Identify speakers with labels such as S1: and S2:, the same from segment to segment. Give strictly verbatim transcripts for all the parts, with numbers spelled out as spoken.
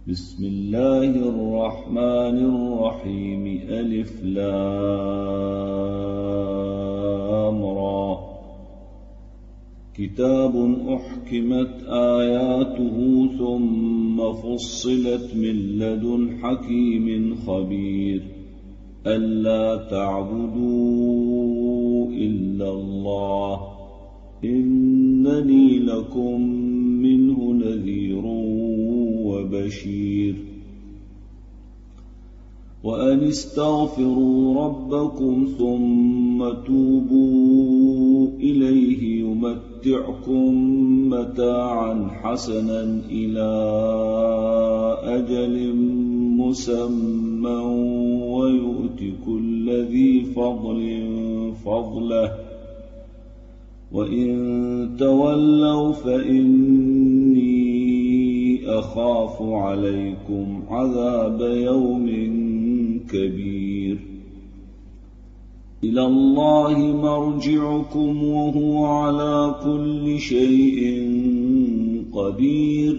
S1: بسم الله الرحمن الرحيم ألف لام را كتاب أحكمت آياته ثم فصلت من لدن حكيم خبير ألا تعبدوا إلا الله إنني لكم منه نذير وبشير وأن استغفروا ربكم ثم توبوا إليه يمتعكم متاعا حسنا إلى أجل مسمى ويؤت كل ذي فضل فضله وإن تولوا فإني أخاف عليكم عذاب يوم كبير إلى الله مرجعكم وهو على كل شيء قدير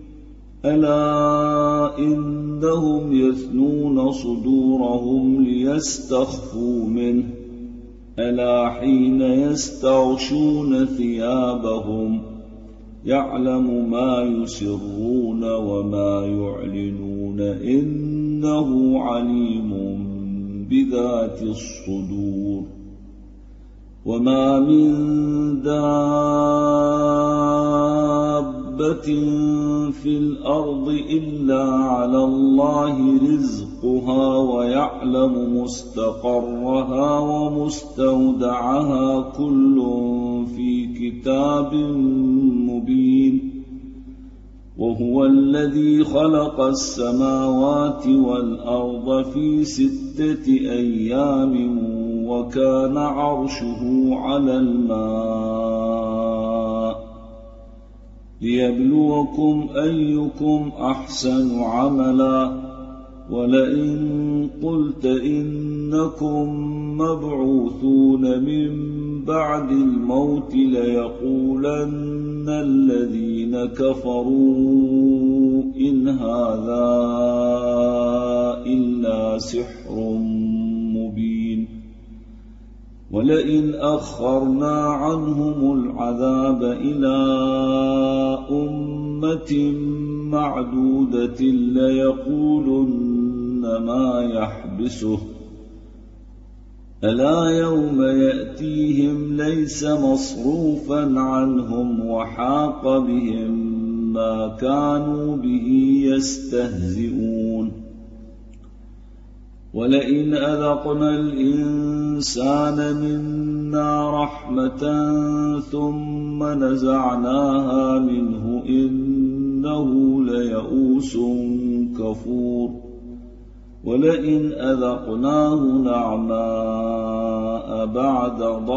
S1: ألا إنهم يثنون صدورهم ليستخفوا منه ألا حين يستغشون ثيابهم يعلم ما يسرون وما يعلنون إنه عليم بذات الصدور وما من دابة في الأرض إلا على الله رزقها ويعلم مستقرها ومستودعها كل في كتاب مبين وهو الذي خلق السماوات والأرض في ستة أيام وكان عرشه على الماء ليبلوكم أيكم أحسن عملا ولئن قلت إنكم مبعوثون من بعد الموت ليقولن الذين كفروا إن هذا إلا سحر مبين ولئن أخرنا عنهم العذاب إلى أمة معدودة ليقولن ما يحبسه ألا يوم يأتيهم ليس مصروفا عنهم وحاق بهم ما كانوا به يستهزئون ولئن أذقنا الإنسان منا رحمة ثم نزعناها منه إنه ليئوس كفور ولئن أذقناه نعماء بعد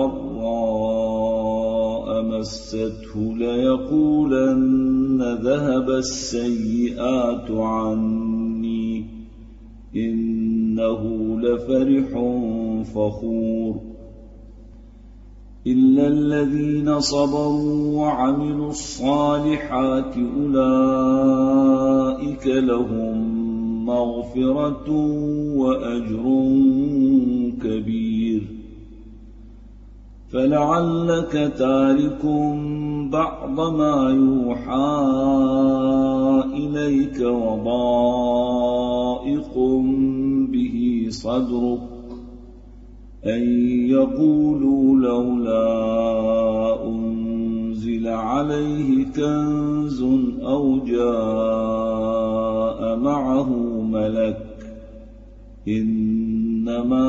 S1: ضراء مسته ليقولن ذهب السيئات عني إنه لفرح فخور إلا الذين صبروا وعملوا الصالحات أولئك لهم مغفرة وأجر كبير فلعلك تارك بعض ما يوحى إليك وضائق به صدرك أن يقولوا لولا أنزل عليه كنز أو جاء معه ملك إنما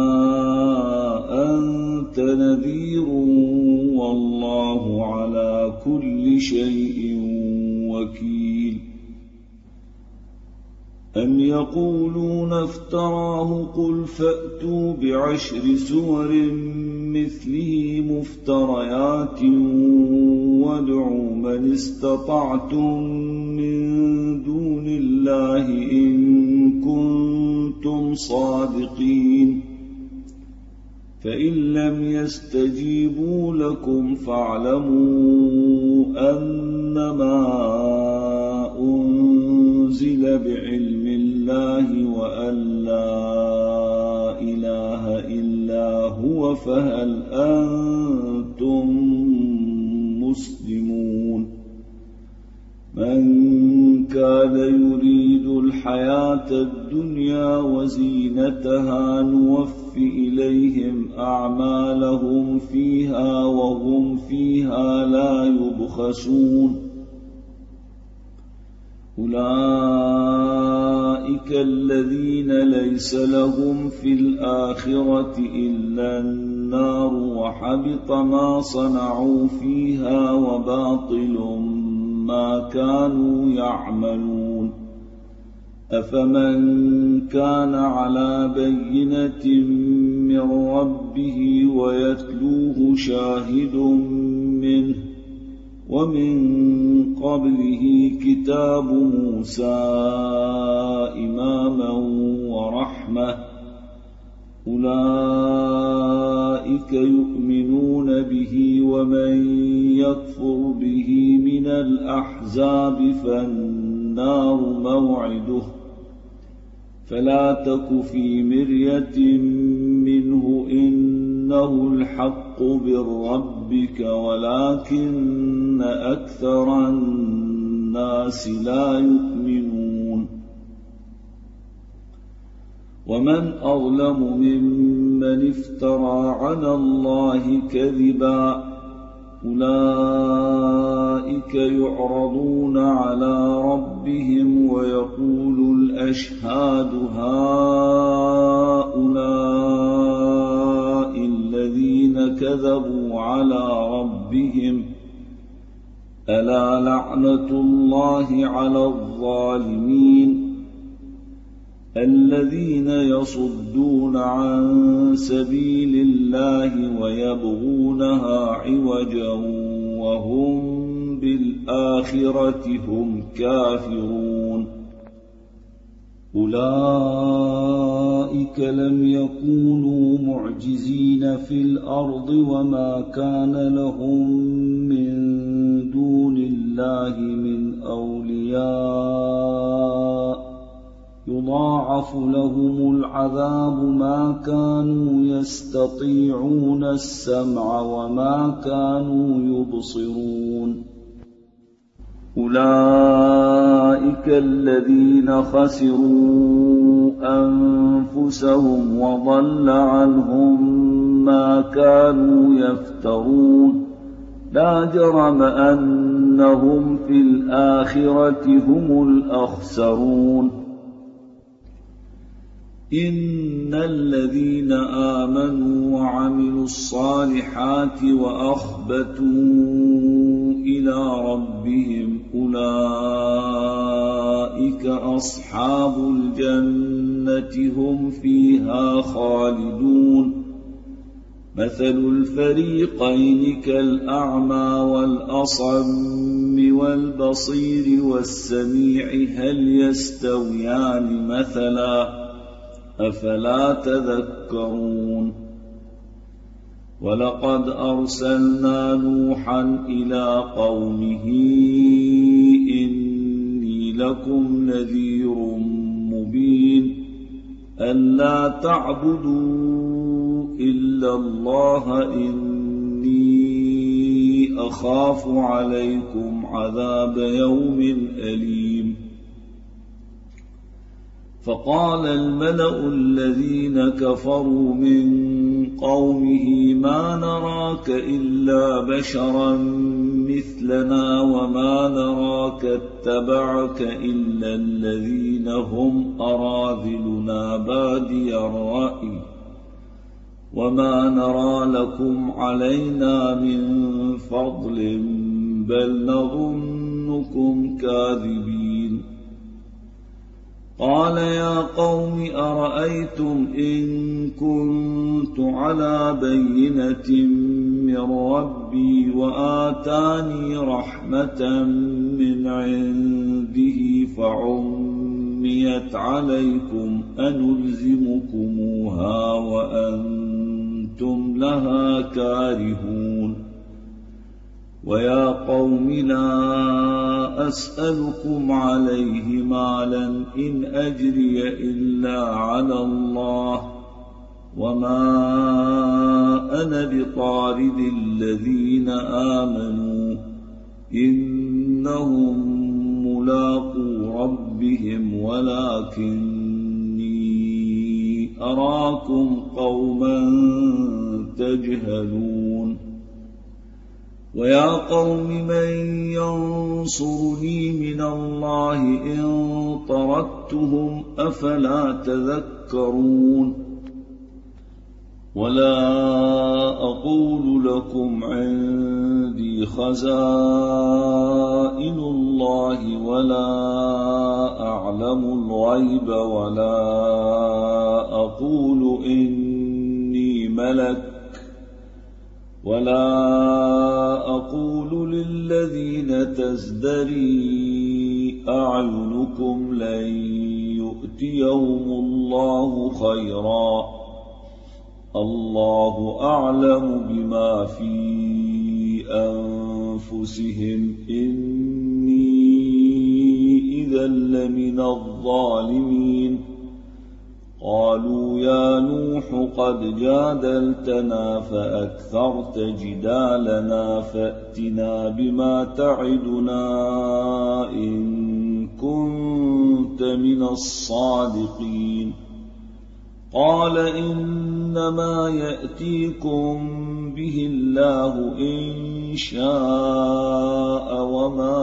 S1: أنت نذير والله على كل شيء وكيل أم يقولون افتراه قل فأتوا بعشر سور مثله مفتريات وادعوا من استطعتم من دون الله إن كنتم صادقين فإن لم يستجيبوا لكم فاعلموا أنما أنزل أرسل بعلم الله وأن لا إله إلا هو فهل أنتم مسلمون من كان يريد الحياة الدنيا وزينتها نوف إليهم أعمالهم فيها وهم فيها لا يبخسون أولئك الذين ليس لهم في الآخرة إلا النار وحبط ما صنعوا فيها وباطل ما كانوا يعملون أفمن كان على بينة من ربه ويتلوه شاهد منه ومن قبله كتاب موسى إماما ورحمة أولئك يؤمنون به ومن يكفر به من الأحزاب فالنار موعده فلا تك في مرية منه إنه الحق من ربك ولكن أكثر الناس لا يؤمنون ومن أظلم ممن افترى على الله كذبا أولئك يعرضون على ربهم ويقول الأشهاد هؤلاء الذين كذبوا على ربهم ألا لعنة الله على الظالمين الذين يصدون عن سبيل الله ويبغونها عوجا وهم بالآخرة هم كافرون أولئك لم يكونوا معجزين في الأرض وما كان لهم من دون الله من أولياء يضاعف لهم العذاب ما كانوا يستطيعون السمع وما كانوا يبصرون أولئك الذين خسروا أنفسهم وضل عنهم ما كانوا يفترون لا جرم أنهم في الآخرة هم الأخسرون إن الذين آمنوا وعملوا الصالحات وأخبتوا إلى ربهم أولئك أصحاب الجنة هم فيها خالدون مثل الفريقين كالأعمى والأصم والبصير والسميع هل يستويان مثلا أفلا تذكرون ولقد أرسلنا نوحا إلى قومه إني لكم نذير مبين ألا تعبدوا إلا الله إني أخاف عليكم عذاب يوم أليم فقال الملأ الذين كفروا من قومه ما نراك إلا بشرا مثلنا وما نراك اتبعك إلا الذين هم أراذلنا بادي الرأي وما نرى لكم علينا من فضل بل نظنكم كاذبين قال يا قوم أرأيتم إن كنت على بينة من ربي وآتاني رحمة من عنده فعميت عليكم أنلزمكموها وأنتم لها كارهون ويا قوم لا أسألكم عليه مالا إن أجري إلا على الله وما أنا بطارد الذين آمنوا إنهم ملاقو ربهم ولكني أراكم قوما تجهلون ويا قوم من ينصرني من الله إن طردتهم أفلا تذكرون ولا أقول لكم عندي خزائن الله ولا أعلم الغيب ولا أقول إني ملك ولا أقول للذين تزدري أعينكم لن يؤتيهم الله خيرا الله أعلم بما في أنفسهم إني إذا لمن الظالمين قالوا يا نوح قد جادلتنا فأكثرت جدالنا فأتنا بما تعدنا إن كنت من الصادقين قال إنما يأتيكم به الله إن شاء وما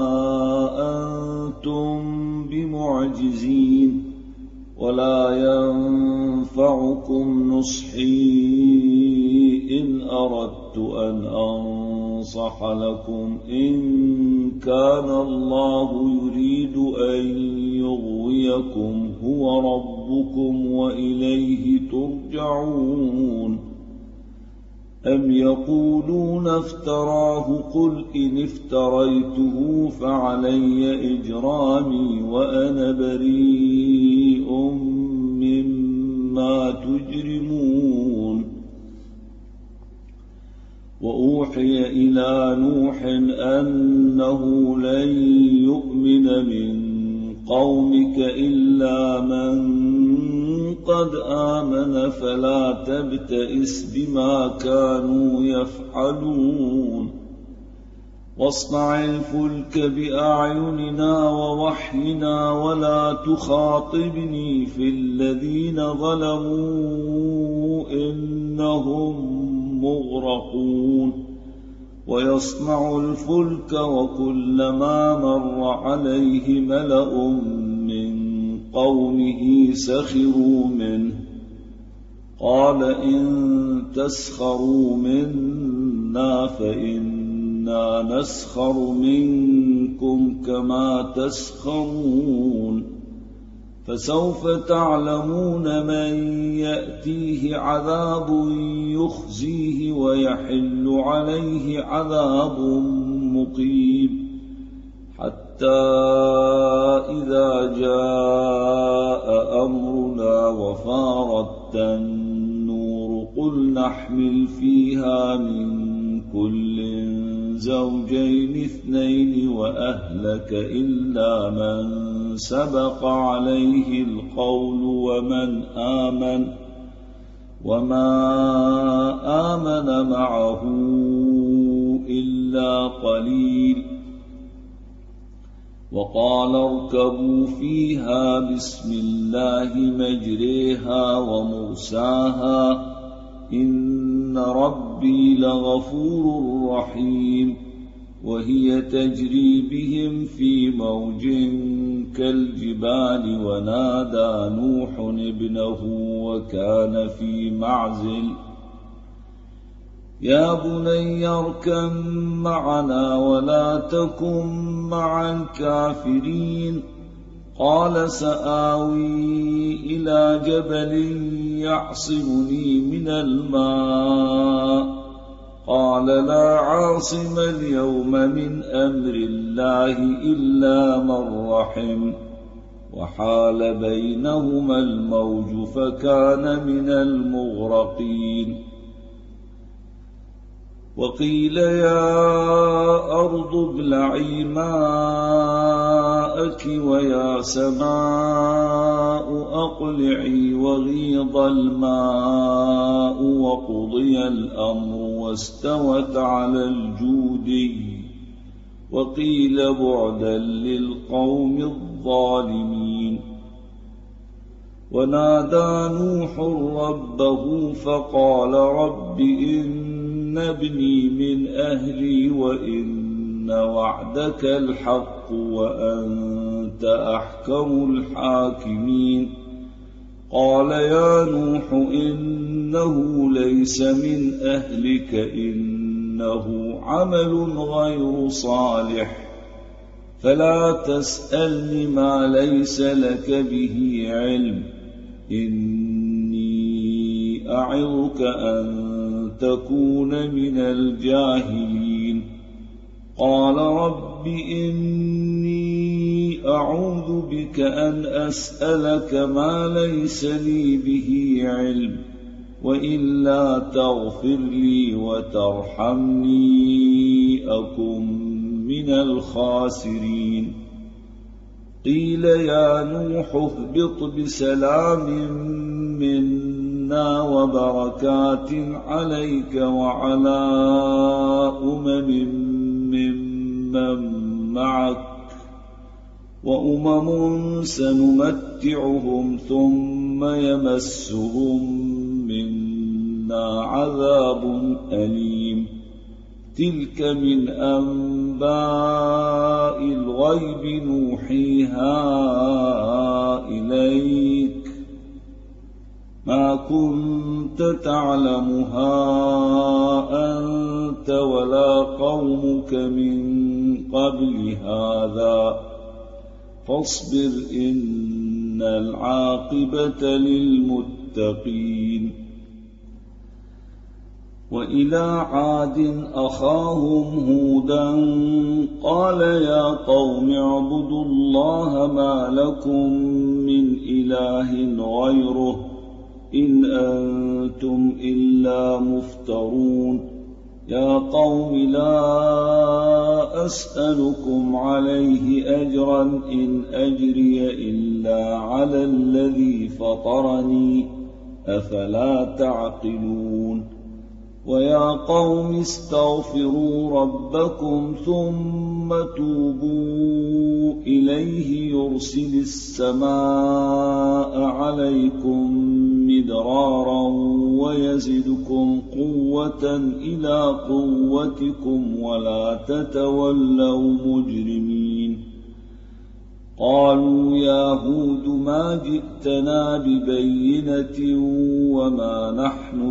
S1: أنتم بمعجزين ولا ينفعكم نصحي إن أردت أن أنصح لكم إن كان الله يريد أن يغويكم هو ربكم وإليه ترجعون أم يقولون افتراه قل إن افتريته فعلي إجرامي وأنا بريء مما تجرمون وأوحي إلى نوح أنه لن يؤمن من قومك إلا من قد آمن فلا تبتئس بما كانوا يفعلون واصنع الفلك بأعيننا ووحينا ولا تخاطبني في الذين ظلموا إنهم مغرقون ويصنع الفلك وكلما مر عليه ملأ من قومه سخروا منه قال إن تسخروا منا فإنا نسخر منكم كما تسخرون فسوف تعلمون من يأتيه عذاب يخزيه ويحل عليه عذاب مقيم حتى إذا جاء أمرنا وفارت النور قل نحمل فيها من كل زوجين اثنين وأهلك إلا من سبق عليه القول ومن آمن وما آمن معه إلا قليل وقال اركبوا فيها بسم الله مجريها ومرساها إن ربي لغفور رحيم وهي تجري بهم في موج كالجبال ونادى نوح ابنه وكان في معزل يا بني اركب معنا ولا تكن مع الكافرين قال سآوي إلى جبل يعصمني من الماء قال لا عاصم اليوم من أمر الله إلا من رحم وحال بينهما الموج فكان من المغرقين وقيل يا أرض ابلعي ماءك ويا سماء أقلعي وغيض الماء وقضي الأمر واستوت على الجودي وقيل بعدا للقوم الظالمين. ونادى نوح ربه فقال رب إن ابني من أهلي وإن وعدك الحق وأنت أحكم الحاكمين. قال يا نوح إنه ليس من أهلك إنه عمل غير صالح فلا تسألني ما ليس لك به علم إني أعظك أن تكون من الجاهلين. قال رب إني أعوذ بك أن أسألك ما ليس لي به علم وإلا تغفر لي وترحمني أكن من الخاسرين. قيل يا نوح اهبط بسلام منا وبركات عليك وعلى أمم ممن معك وأمم سنمتعهم ثم يمسهم منا عذاب أليم. تلك من أنباء الغيب نوحيها إليك ما كنت تعلمها أنت ولا قومك من قبل هذا فاصبر إن العاقبة للمتقين. وإلى عاد أخاهم هودا قال يا قوم اعبدوا الله ما لكم من إله غيره إن أنتم إلا مفترون. يا قوم لا أسألكم عليه أجرا إن أجري إلا على الذي فطرني أفلا تعقلون. ويا قوم استغفروا ربكم ثم توبوا إليه يرسل السماء عليكم مدرارا ويزدكم قوة إلى قوتكم ولا تتولوا مجرمين. قالوا يا هود ما جئتنا ببينة وما نحن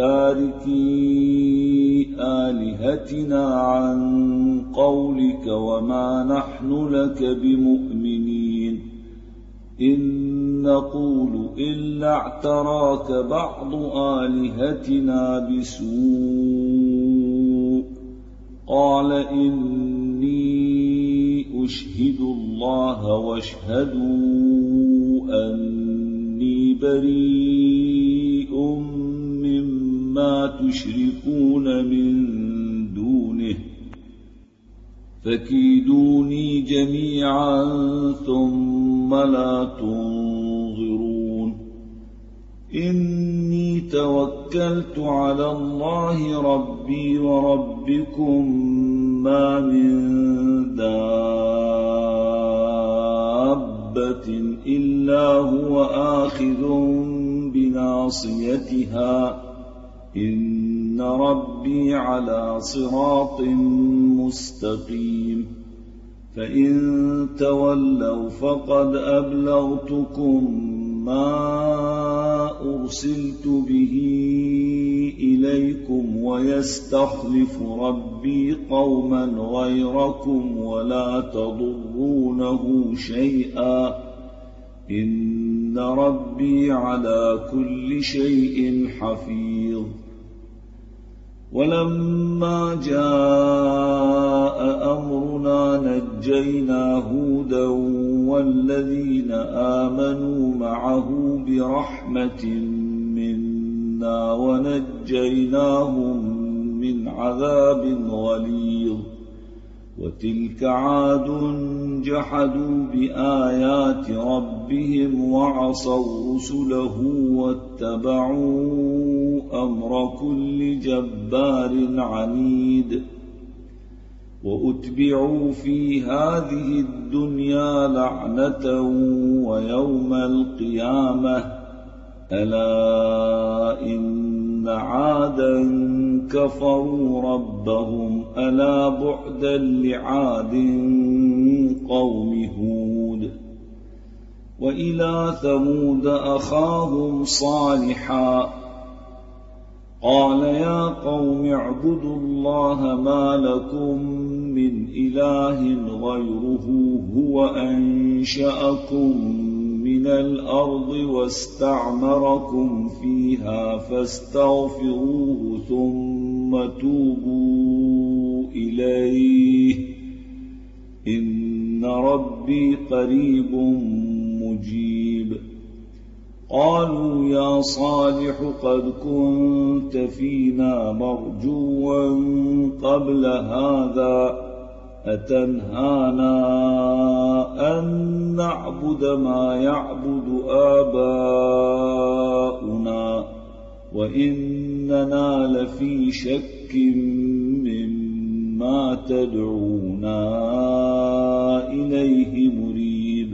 S1: بتاركي آلهتنا عن قولك وما نحن لك بمؤمنين إن نقول إلا اعتراك بعض آلهتنا بسوء. قال إني أشهد الله واشهدوا أني بريء مما تشركون من دونه فكيدوني جميعا ثم لا تنظرون. إني توكلت على الله ربي وربكم ما من دابة إلا هو آخذ بناصيتها إن ربي على صراط مستقيم. فإن تولوا فقد أبلغتكم ما أرسلت به إليكم ويستخلف ربي قوما غيركم ولا تضرونه شيئا إن ربي على كل شيء حفيظ. ولما جاء أمرنا نجينا هودا والذين آمنوا معه برحمة منا ونجيناهم من عذاب غليظ. وتلك عاد جحدوا بآيات ربهم وعصوا رسله واتبعوا أمر كل جبار عنيد. وأتبعوا في هذه الدنيا لعنة ويوم القيامة ألا إن عادا كفروا ربهم ألا بعدا لعاد قوم هود. وإلى ثمود أخاهم صالحا قال يا قوم اعبدوا الله ما لكم من إله غيره هو أنشأكم من الأرض واستعمركم فيها فاستغفروه ثم توبوا إليه إن ربي قريب مجيب. قالوا يا صالح قد كنت فينا مرجوا قبل هذا أتنهانا أن نعبد ما يعبد آباؤنا وإننا لفي شك مما تدعونا إليه مريب.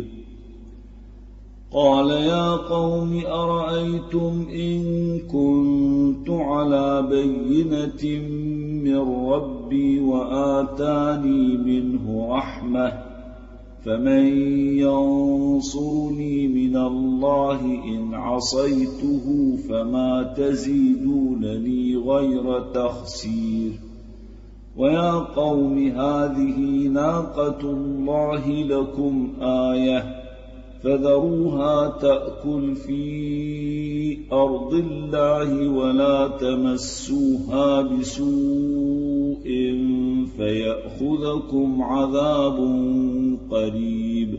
S1: قال يا قوم أرأيتم إن كنت على بينة من ربي وآتاني منه رحمة فمن ينصرني من الله إن عصيته فما تزيدونني غير تخسير. ويا قوم هذه ناقة الله لكم آية فذروها تأكل في أرض الله ولا تمسوها بسوء فيأخذكم عذاب قريب.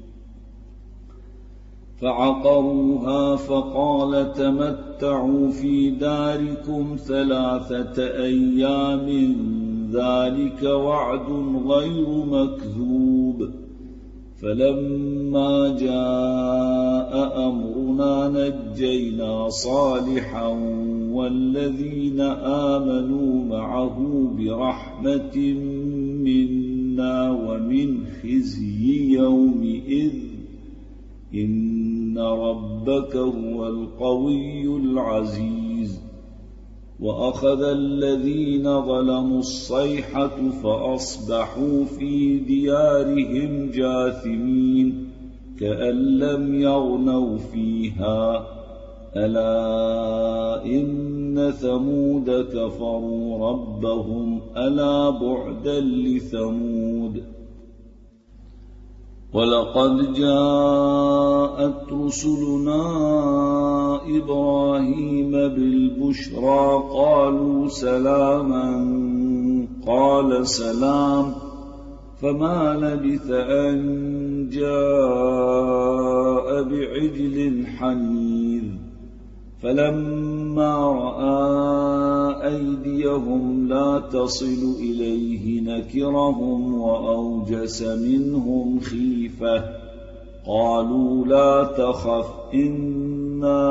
S1: فعقروها فقال تمتعوا في داركم ثلاثة أيام ذلك وعد غير مكذوب. فلما جاء أمرنا نجينا صالحا والذين آمنوا معه برحمة منا ومن خزي يومئذ إن ربك هو القوي العزيز. وأخذ الذين ظلموا الصيحة فأصبحوا في ديارهم جاثمين كأن لم يغنوا فيها ألا إن ثمود كفروا ربهم ألا بعدا لثمود. ولقد جاءت رسلنا إبراهيم بالبشرى قالوا سلاما قال سلام فما لبث أن جاء بعجل حنيذ. فلما رأى أيديهم لا تصل إليه نكرهم وأوجس منهم خيفة قالوا لا تخف إنا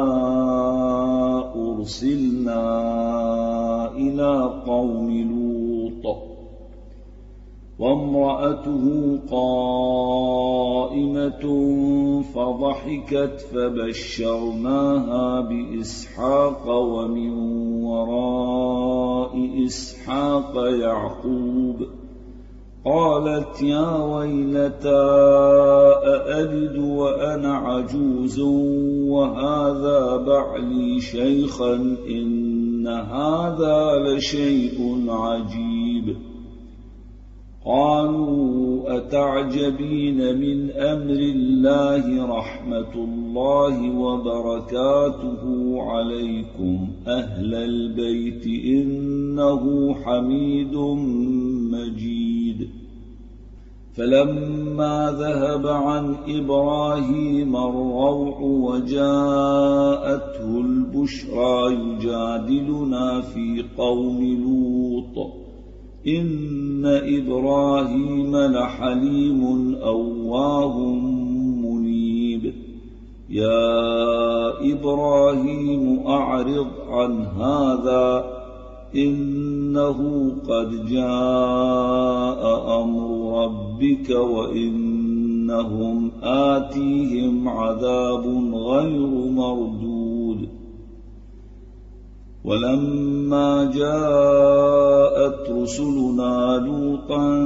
S1: أرسلنا إلى قوم لوط. وامرأته قائمة فضحكت فبشرناها بإسحاق ومن وراء إسحاق يعقوب. قالت يا ويلتى أألد وأنا عجوز وهذا بعلي شيخا إن هذا لشيء عجيب. قالوا أتعجبين من أمر الله رحمة الله وبركاته عليكم أهل البيت إنه حميد مجيد. فلما ذهب عن إبراهيم الروع وجاءته البشرى يجادلنا في قوم لوط إن إبراهيم لحليم أواه منيب يا إبراهيم أعرض عن هذا إنه قد جاء أمر ربك وإنهم آتيهم عذاب غير مردود ولما جاءت رسلنا لوطا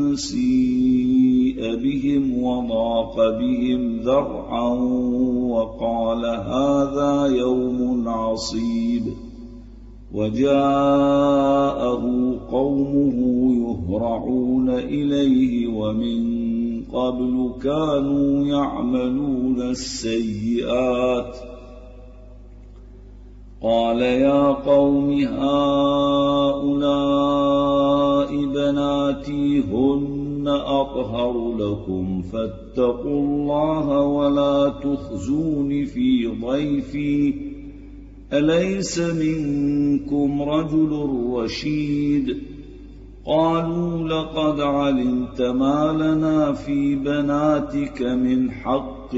S1: سيء بهم وضاق بهم ذرعا وقال هذا يوم عصيب وجاءه قومه يهرعون إليه ومن قبل كانوا يعملون السيئات قال يا قوم هؤلاء بناتي هن أطهر لكم فاتقوا الله ولا تخزون في ضيفي أليس منكم رجل رشيد قالوا لقد علمت ما لنا في بناتك من حق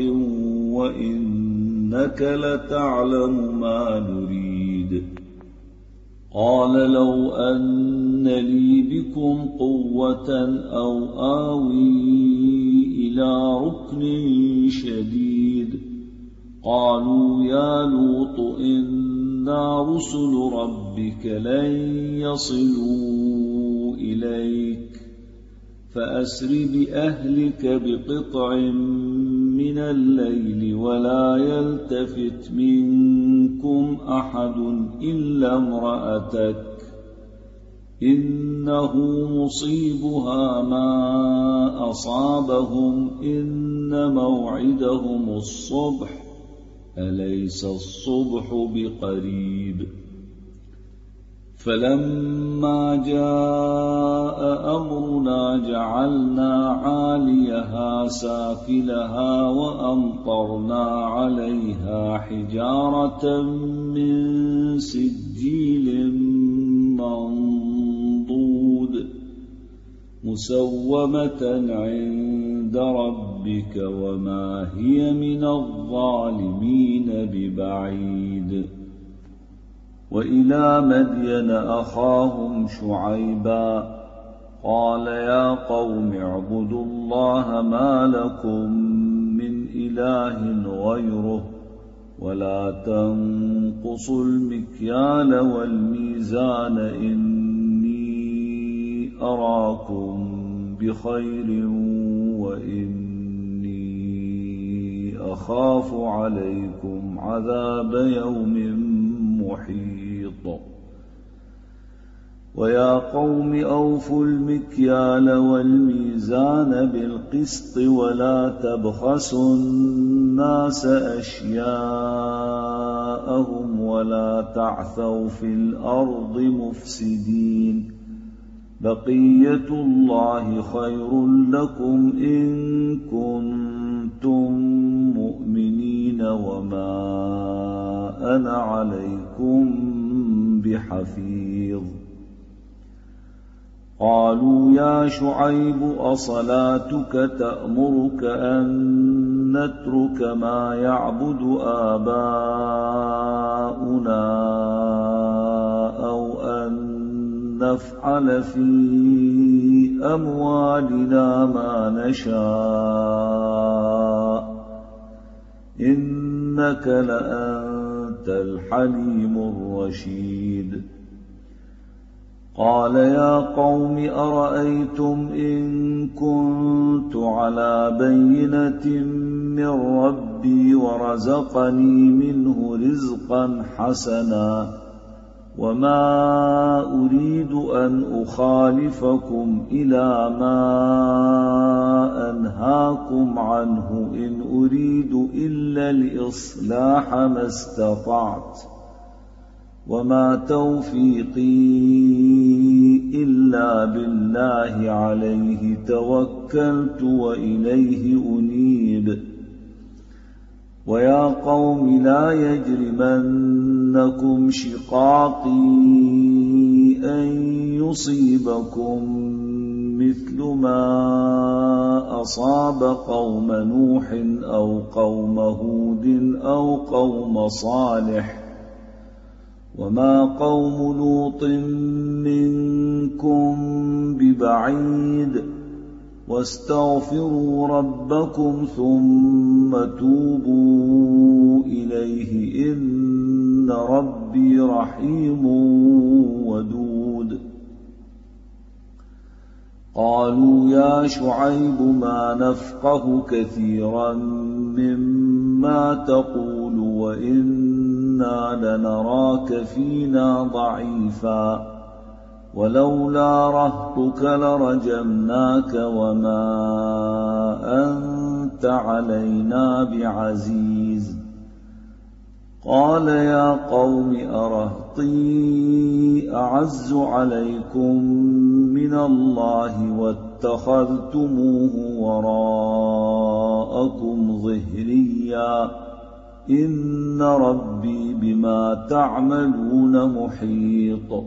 S1: وإنك لتعلم ما نريد قال لو أن لي بكم قوة أو آوي إلى ركن شديد قالوا يا لوط إنا رسل ربك لن يصلوا إليك فأسر بأهلك بقطع من الليل ولا يلتفت منكم أحد إلا امرأتك إنه مصيبها ما أصابهم إن موعدهم الصبح أليس الصبح بقريب فلما جاء أمرنا جعلنا عاليها سافلها وأمطرنا عليها حجارة من سجيل منضود مسومة عند ربك وما هي من الظالمين ببعيد وإلى مدين أخاهم شعيبا قال يا قوم اعبدوا الله ما لكم من إله غيره ولا تنقصوا المكيال والميزان إني أراكم بخير وإني أخاف عليكم عذاب يوم محيط ويا قوم أوفوا المكيال والميزان بالقسط ولا تبخسوا الناس أشياءهم ولا تعثوا في الأرض مفسدين بقية الله خير لكم إن كنتم مؤمنين وما أنا عليكم بحفيظ قالوا يا شعيب أصلاتك تأمرك أن نترك ما يعبد آباؤنا أو أن نفعل في أموالنا ما نشاء إنك لأنت الحليم الرشيد قال يا قوم أرأيتم إن كنت على بينة من ربي ورزقني منه رزقا حسنا وما أريد أن أخالفكم إلى ما أنهاكم عنه إن أريد إلا الإصلاح ما استطعت وما توفيقي إلا بالله عليه توكلت وإليه أنيب. ويا قوم لا يجرمنكم شقاقي أن يصيبكم مثل ما أصاب قوم نوح أو قوم هود أو قوم صالح، وما قوم لوط منكم ببعيد. واستغفروا ربكم ثم توبوا إليه إن ربي رحيم ودود. قالوا يا شعيب ما نفقه كثيرا مما تقول وإنا لنراك فينا ضعيفا ولولا رهطك لرجمناك وما أنت علينا بعزيز. قال يا قوم أرهطي أعز عليكم من الله واتخذتموه وراءكم ظهريا إن ربي بما تعملون محيط.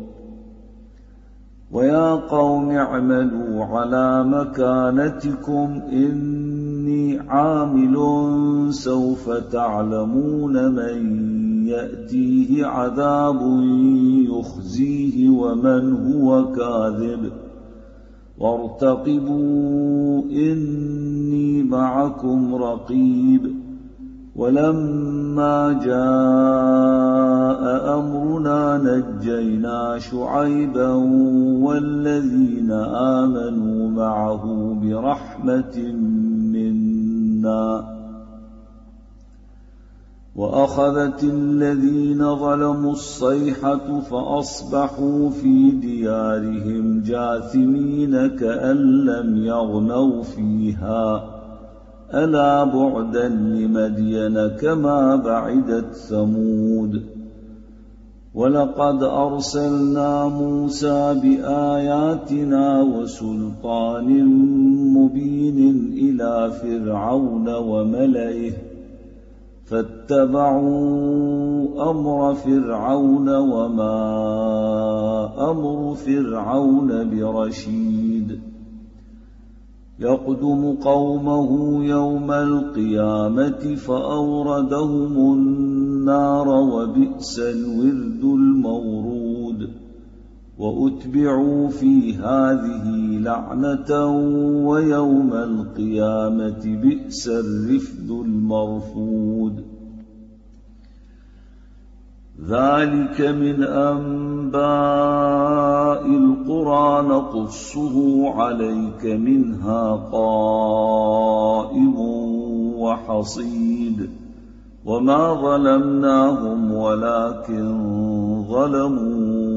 S1: ويا قوم اعملوا على مكانتكم إني عامل سوف تعلمون من يأتيه عذاب يخزيه ومن هو كاذب وارتقبوا إني معكم رقيب. ولما جاء أمرنا نجينا شعيبا والذين آمنوا معه برحمة منا وأخذت الذين ظلموا الصيحة فأصبحوا في ديارهم جاثمين كأن لم يغنوا فيها ألا بعدا لمدين كما بعدت ثمود. ولقد أرسلنا موسى بآياتنا وسلطان مبين إلى فرعون وملئه فاتبعوا أمر فرعون وما أمر فرعون برشيد. يقدم قومه يوم القيامة فأوردهم النار وبئس الورد المورود. وأتبعوا في هذه لعنة ويوم القيامة بئس الرفد المرفود. ذلك من أنباء القرى نقصه عليك منها قائم وحصيد. وما ظلمناهم ولكن ظلموا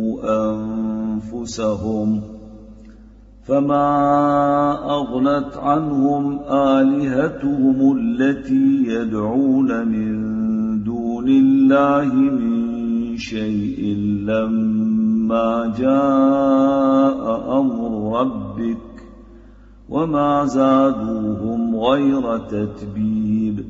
S1: أنفسهم فما أغنت عنهم آلهتهم التي يدعون من دون الله من شيء لما جاء أمر ربك وما زادوهم غير تتبيب.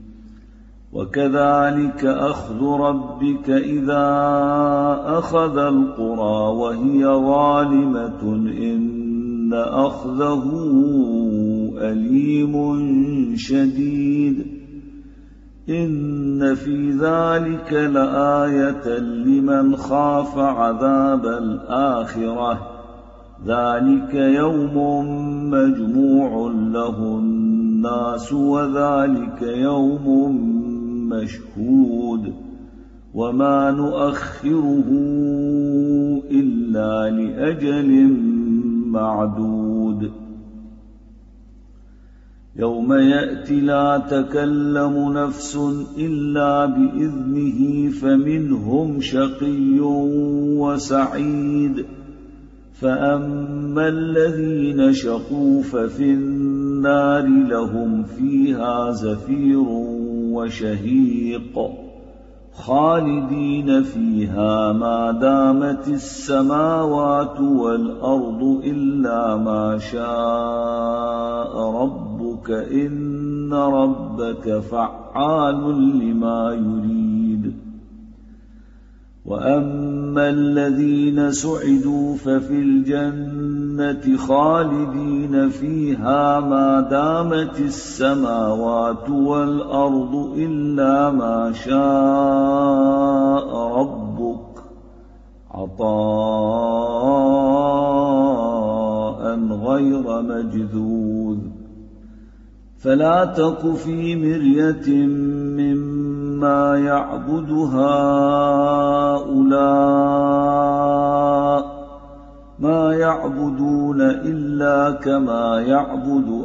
S1: وكذلك أخذ ربك إذا أخذ القرى وهي ظالمة إن أخذه أليم شديد. إن في ذلك لآية لمن خاف عذاب الآخرة ذلك يوم مجموع له الناس وذلك يوم مشهود وما نؤخره إلا لأجل معدود. يوم يأتي لا تكلم نفس إلا بإذنه فمنهم شقي وسعيد. فأما الذين شقوا ففي النار لهم فيها زفير وشهيق خالدين فيها ما دامت السماوات والأرض إلا ما شاء ربك إن ربك فعال لما يريد. وأما الذين سعدوا ففي الجنة خالدين فيها ما دامت السماوات والأرض إلا ما شاء ربك عطاء غير مجذوذ. فلا تك في مرية مما يعبد هؤلاء ما يعبدون إلا كما يعبد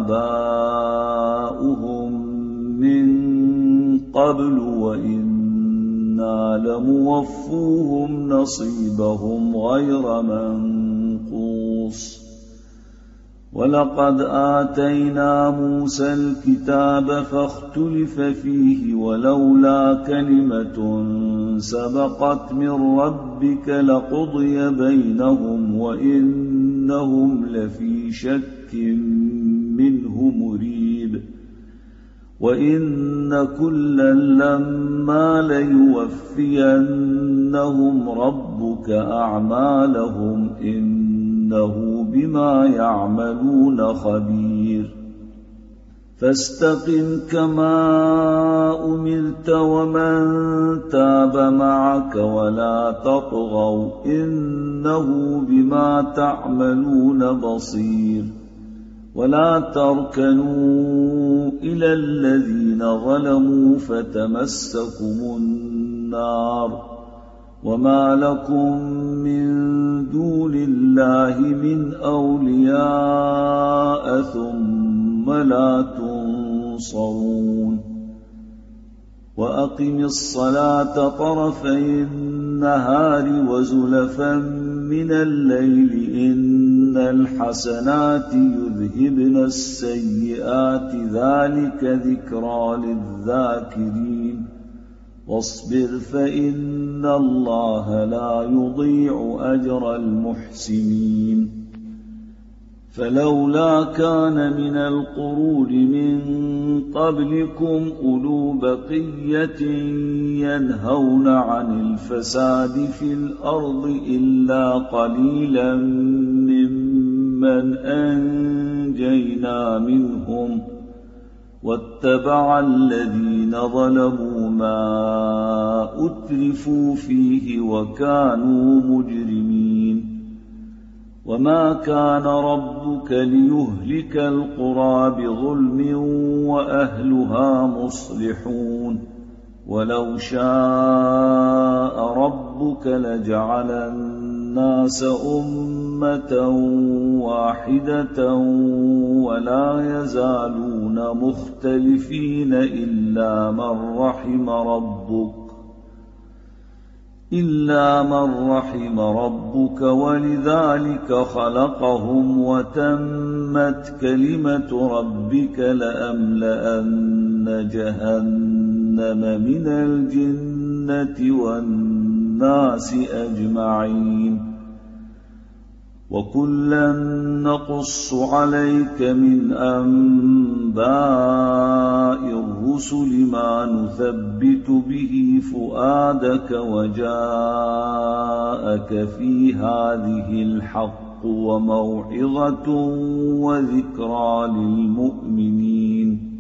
S1: آباؤهم من قبل وإنا لموفوهم نصيبهم غير منقوص. ولقد آتينا موسى الكتاب فاختلف فيه ولولا كلمة سبقت من ربك لقضي بينهم وإنهم لفي شك منه مريب. وإن كلا لما ليوفينهم ربك أعمالهم إنه بما يعملون خبير. فاستقم كما أمرت ومن تاب معك ولا تطغوا إنه بما تعملون بصير. ولا تركنوا إلى الذين ظلموا فتمسكم النار وما لكم من دون الله من أولياء ثم لا تنصرون. وأقم الصلاة طرفي النهار وزلفا من الليل إن الحسنات يذهبن السيئات ذلك ذكرى للذاكرين. واصبر فإن الله لا يضيع أجر المحسنين. فلولا كان من القرون من قبلكم أولو بقية ينهون عن الفساد في الأرض إلا قليلا ممن أنجينا منهم واتبع الذين ظلموا ما أترفوا فيه وكانوا مجرمين. وما كان ربك ليهلك القرى بظلم وأهلها مصلحون. ولو شاء ربك لجعل الناس أمة واحدة ولا يزالون مختلفين إلا من رحم ربك إلا من رحم ربك ولذلك خلقهم وتمت كلمة ربك لأملأن جهنم من الجنة والناس أجمعين. وكلا نقص عليك من أنباء الرسل ما نثبت به فؤادك وجاءك في هذه الحق وموعظة وذكرى للمؤمنين.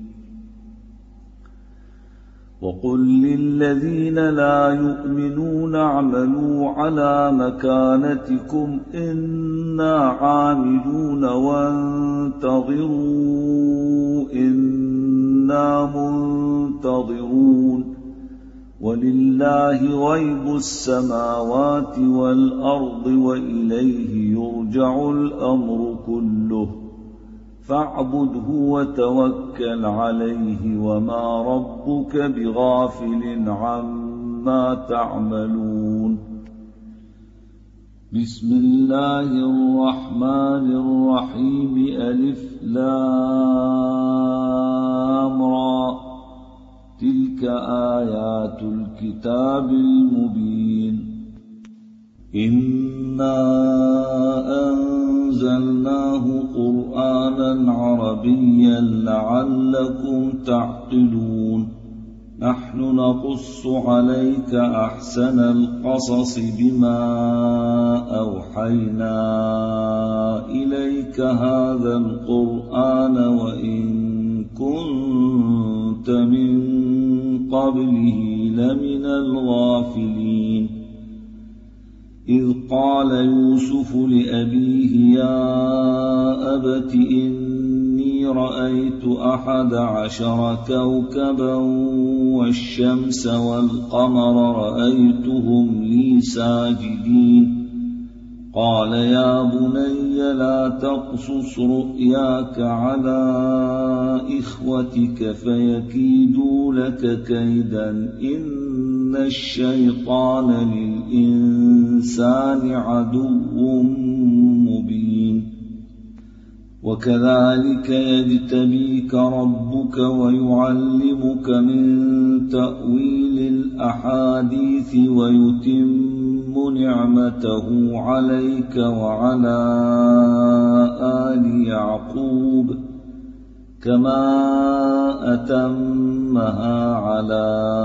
S1: وقل للذين لا يؤمنون اعملوا على مكانتكم إنا عاملون وانتظروا إنا منتظرون. ولله غيب السماوات والأرض وإليه يرجع الأمر كله فاعبده وتوكل عليه وما ربك بغافل عما تعملون. بسم الله الرحمن الرحيم. ألف لام را تلك آيات الكتاب المبين إنا أنزلناه قرآنا عربيا لعلكم تعقلون نحن نقص عليك أحسن القصص بما أوحينا إليك هذا القرآن وإن كنت من قبله لمن الغافلين إذ قال يوسف لأبيه يا أبت إني رأيت أحد عشر كوكبا والشمس والقمر رأيتهم لي ساجدين قال يا بني لا تقصص رؤياك على إخوتك فيكيدوا لك كيدا إن الشيطان للإنسان عدو مبين وكذلك يجتبيك ربك ويعلمك من تأويل الأحاديث ويتم نعمته عليك وعلى آل يعقوب كما أتمها على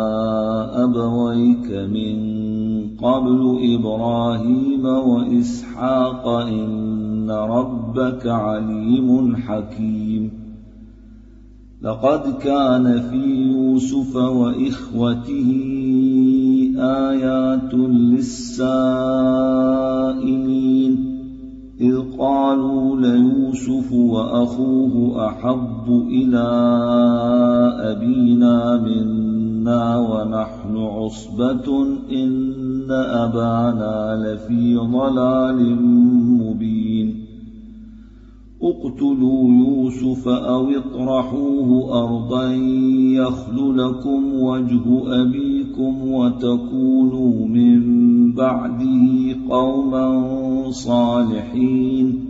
S1: أبويك من قبل إبراهيم وإسحاق إن ربك عليم حكيم لقد كان في يوسف وإخوته آيات للسائلين إذ قالوا ليوسف وأخوه أحب إلى أبينا منا ونحن عصبة إن أبانا لفي ضلال مبين اقتلوا يوسف أو اطرحوه أرضا يخل لكم وجه أبيكم وتكونوا من بعده قوما صالحين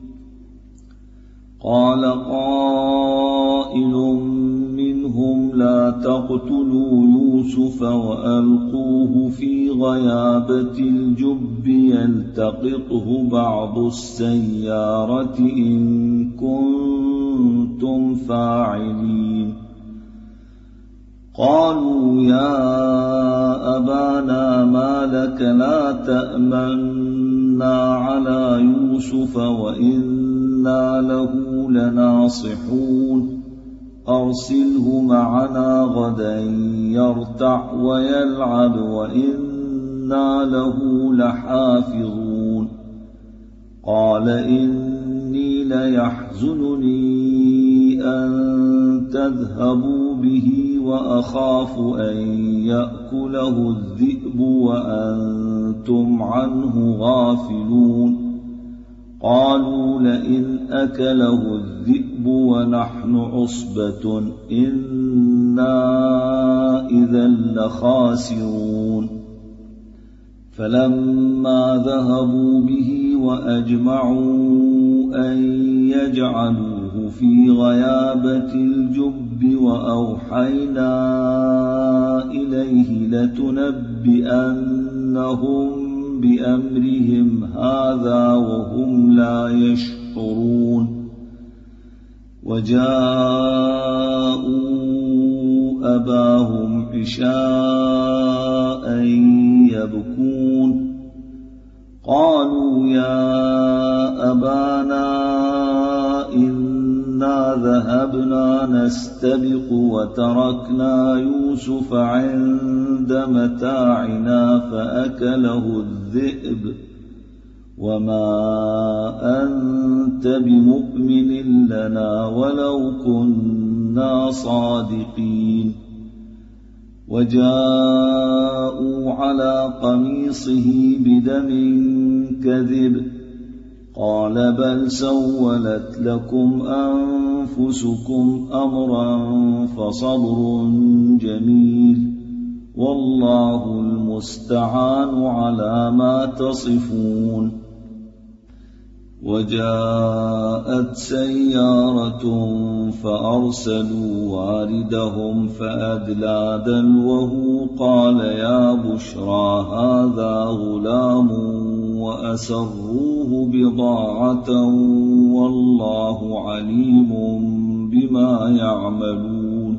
S1: قال قائل منهم لا تقتلوا يوسف وألقوه في غيابة الجب يلتقطه بعض السيارة إن كنتم فاعلين قالوا يا أبانا ما لك لا تأمنا على يوسف وإنا له لناصحون أرسله معنا غدا يرتع ويلعب وإنا له لحافظون قال إني ليحزنني أن تذهبوا به وأخاف أن يأكله الذئب وأنتم عنه غافلون قالوا لئن أكله الذئب ونحن عصبة إنا إذا لخاسرون فلما ذهبوا به وأجمعوا أن يجعلوه في غيابة الجب وأوحينا إليه لتنبئنهم بأمرهم هذا وهم لا يشعرون وجاءوا أباهم عشاء يبكون قالوا يا أبانا إنا ذهبنا نستبق وتركنا يوسف عند متاعنا فأكله الذئب وما أنت بمؤمن لنا ولو كنا صادقين وجاءوا على قميصه بدم كذب قال بل سولت لكم أنفسكم أمرا فصبر جميل والله المستعان على ما تصفون وجاءت سيارة فأرسلوا واردهم فأدلى دلوه قال يا بشرى هذا غلام وأسروه بضاعة والله عليم بما يعملون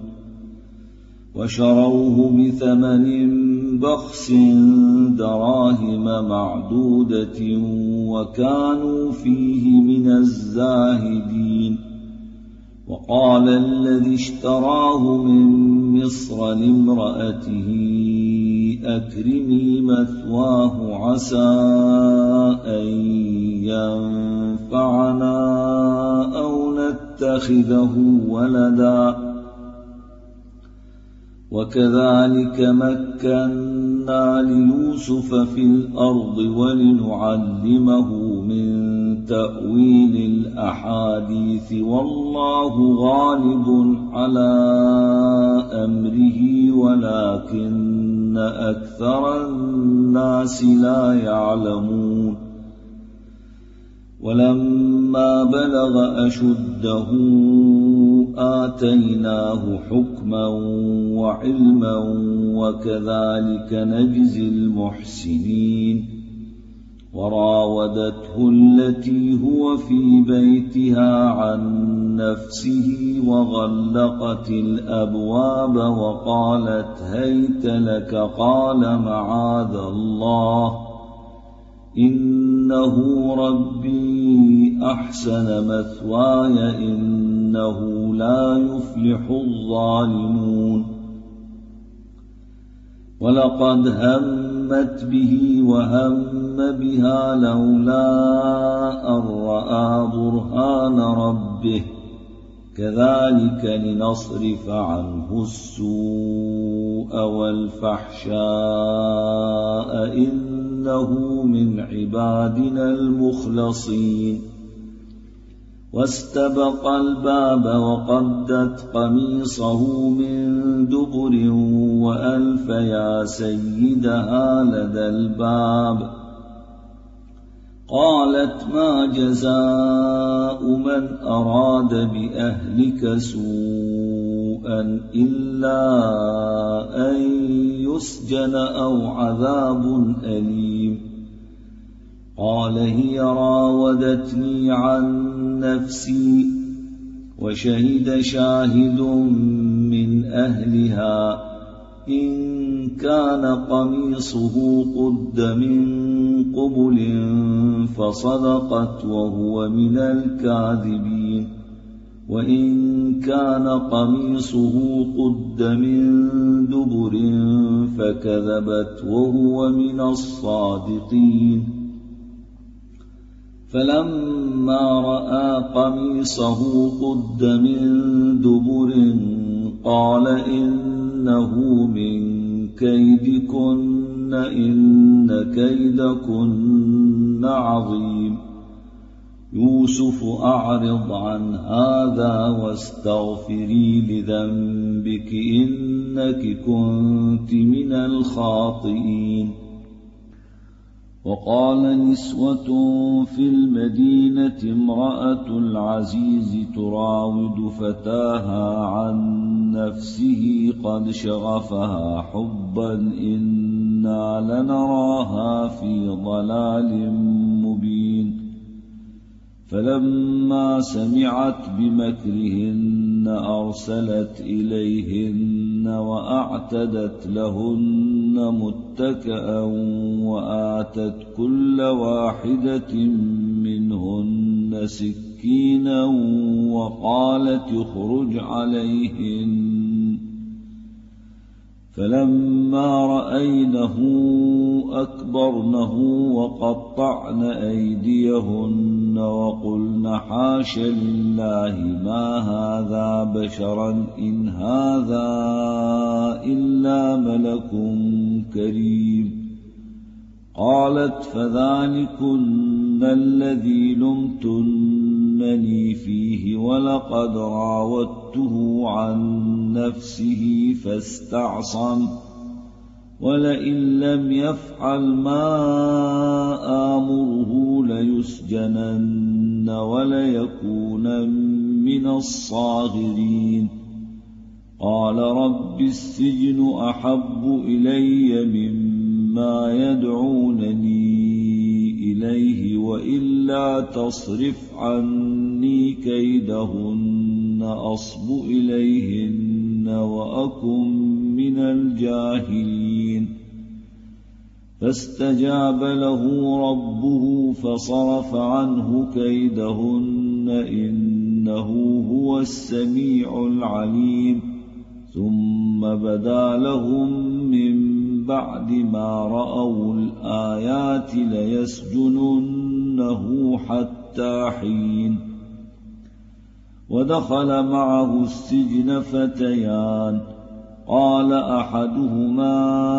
S1: وشروه بثمن بخس دراهم معدودة وكانوا فيه من الزاهدين وقال الذي اشتراه من مصر لامرأته أكرمي مثواه عسى أن ينفعنا أو نتخذه ولدا وكذلك مكنا ليوسف في الأرض ولنعلمه من تأويل الأحاديث والله غالب على أمره ولكن أكثر الناس لا يعلمون ولما بلغ أشده آتيناه حكما وعلما وكذلك نجزي المحسنين وراودته التي هو في بيتها عن نفسه وغلقت الأبواب وقالت هيت لك قال معاذ الله إنه ربي أحسن مثواي إنه لا يفلح الظالمون ولقد همت به وهم بها لولا أن رأى برهان ربه كذلك لنصرف عنه السوء والفحشاء إنه من عبادنا المخلصين واستبق الباب وقدت قميصه من دبر وألف يا سيدها لدى الباب قالت ما جزاء من أراد بأهلك سوءا إلا أن يسجن أو عذاب أليم قال هي راودتني عن نفسي وشهد شاهد من أهلها إن كان قميصه قد من قبل فصدقت وهو من الكاذبين وإن كان قميصه قد من دبر فكذبت وهو من الصادقين فلما رأى قميصه قد من دبر قال إنه من كيدكن إن كيدكن عظيم يوسف أعرض عن هذا واستغفري لذنبك إنك كنت من الخاطئين وقال نسوة في المدينة امرأة العزيز تراود فتاها عن نفسه قد شغفها حبا إنا لنراها في ضلال مبين فلما سمعت بمكرهن أرسلت إليهن وأعتدت لهن متكئا وآتت كل واحدة منهن سكينا وقالت اخرج عليهن فلما رأينه أكبرنه وقطعن أيديهن وقلن حاش لله ما هذا بشرا إن هذا إلا ملك كريم قالت فذلكن الذي لمتنني فيه ولقد راودته عن نفسه فاستعصم ولئن لم يفعل ما آمره ليسجنن وليكون من الصاغرين. قال رب السجن أحب إلي مما يدعونني إليه وإلا تصرف عني كيدهن أصب إليهن وأكن من الجاهلين. فاستجاب له ربه فصرف عنه كيدهن إنه هو السميع العليم. ثم بدا لهم من بعد ما رأوا الآيات ليسجننه حتى حين. ودخل معه السجن فتيان قال أحدهما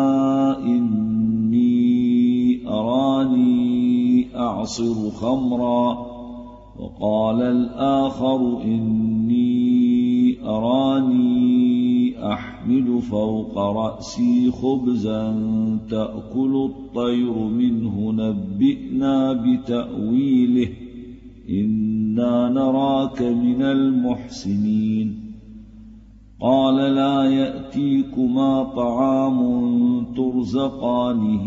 S1: إني أراني أعصر خمرا وقال الآخر إني أراني أحمل فوق رأسي خبزا تأكل الطير منه نبئنا بتأويله إنا نراك من المحسنين. قال لا يأتيكما طعام ترزقانه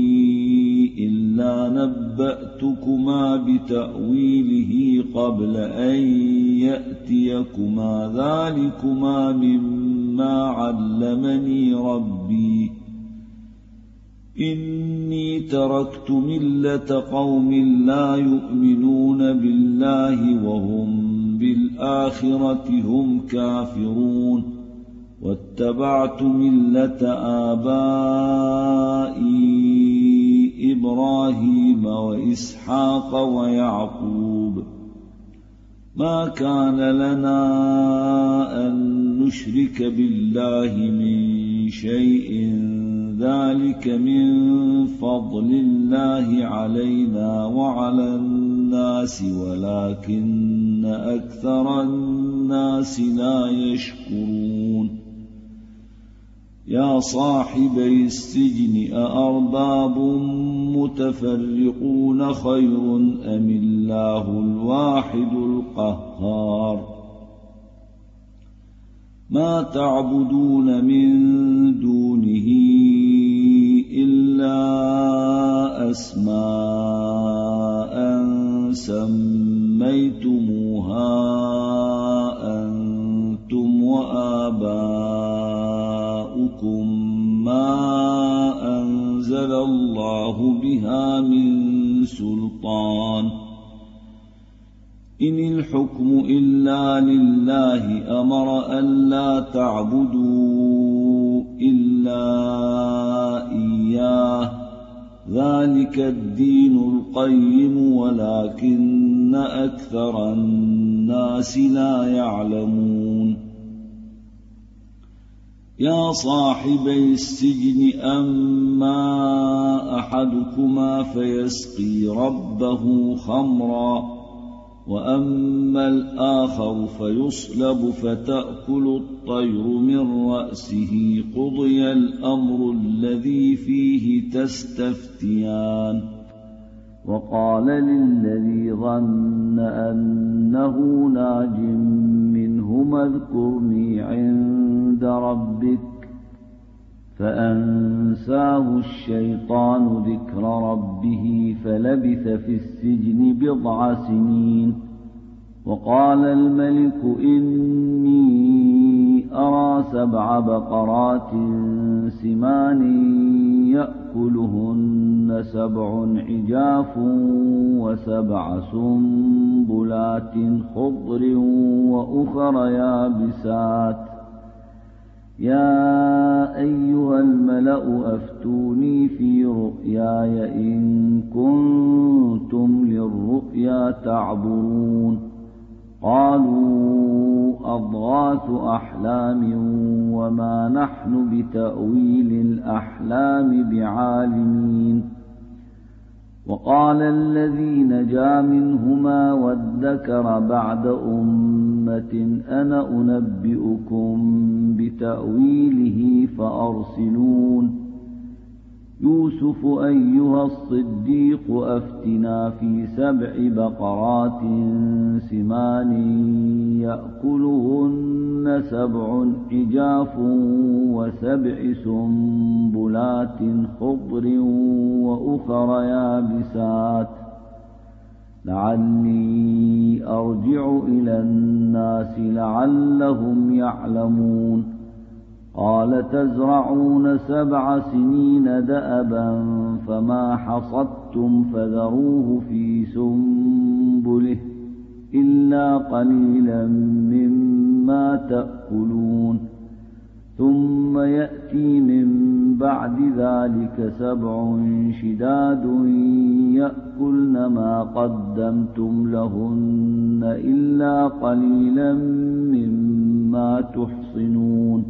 S1: إلا نبأتكما بتأويله قبل أن يأتيكما ذلكما مما علمني ربي إني تركت ملة قوم لا يؤمنون بالله وهم بالآخرة هم كافرون واتبعت ملة آبائي إبراهيم وإسحاق ويعقوب ما كان لنا أن نشرك بالله من شيء ذلك من فضل الله علينا وعلى الناس ولكن أكثر الناس لا يشكرون. يا صاحبي السجن أأرباب متفرقون خير أم الله الواحد القهار. ما تعبدون من دونه إلا أسماء سميتموها أنتم وآباؤكم ما أنزل الله بها من سلطان إن الحكم إلا لله أمر ألا تعبدوا إلا إياه ذلك الدين القيم ولكن أكثر الناس لا يعلمون. يا صاحبي السجن أما أحدكما فيسقي ربه خمرا وأما الآخر فيصلب فتأكل الطير من رأسه قضي الأمر الذي فيه تستفتيان. وقال للذي ظن أنه ناج منهما اذكرني عند ربك فأنساه الشيطان ذكر ربه فلبث في السجن بضع سنين. وقال الملك إني أرى سبع بقرات سمان يأكلهن سبع عجاف وسبع سنبلات خضر وأخر يابسات. يا أيها الملأ أفتوني في رؤياي إن كنتم للرؤيا تعبرون. قالوا أضغاث أحلام وما نحن بتأويل الأحلام بعالمين. وقال الذي نجا منهما وادكر بعد أمة أنا أنبئكم بتأويله فأرسلون. يوسف أيها الصديق أفتنا في سبع بقرات سمان يأكلهن سبع عجاف وسبع سنبلات خضر وأخر يابسات لعلي أرجع إلى الناس لعلهم يعلمون قال تزرعون سبع سنين دأبا فما حصدتم فذروه في سنبله إلا قليلا مما تأكلون ثم يأتي من بعد ذلك سبع شداد يأكلن ما قدمتم لهن إلا قليلا مما تحصنون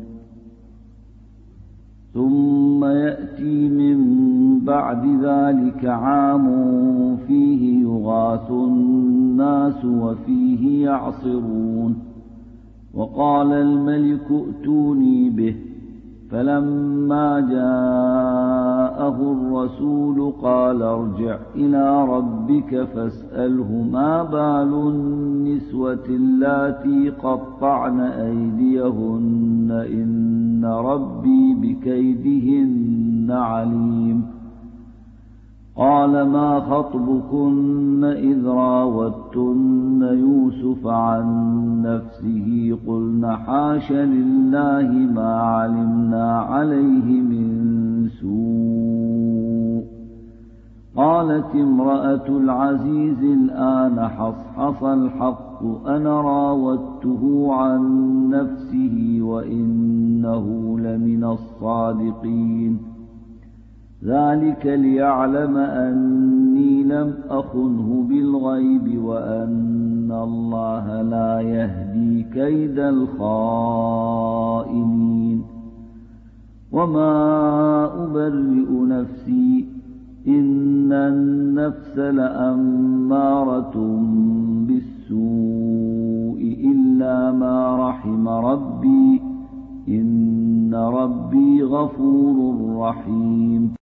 S1: ثم يأتي من بعد ذلك عام فيه يغاث الناس وفيه يعصرون وقال الملك ائتوني به فلما جاءه الرسول قال ارجع إلى ربك فاسأله ما بال النسوة اللاتي قطعن أيديهن إن ربي بكيدهن عليم قال ما خطبكن إذ راوتن يوسف عن نفسه قلن حاش لله ما علمنا عليه من سوء قالت امرأة العزيز الآن حصحص الحق أنا راودته عن نفسه وإنه لمن الصادقين ذلك ليعلم أني لم أخنه بالغيب وأن الله لا يهدي كيد الخائنين وما أبرئ نفسي إن النفس لأمارة بالسوء إلا ما رحم ربي إن ربي غفور رحيم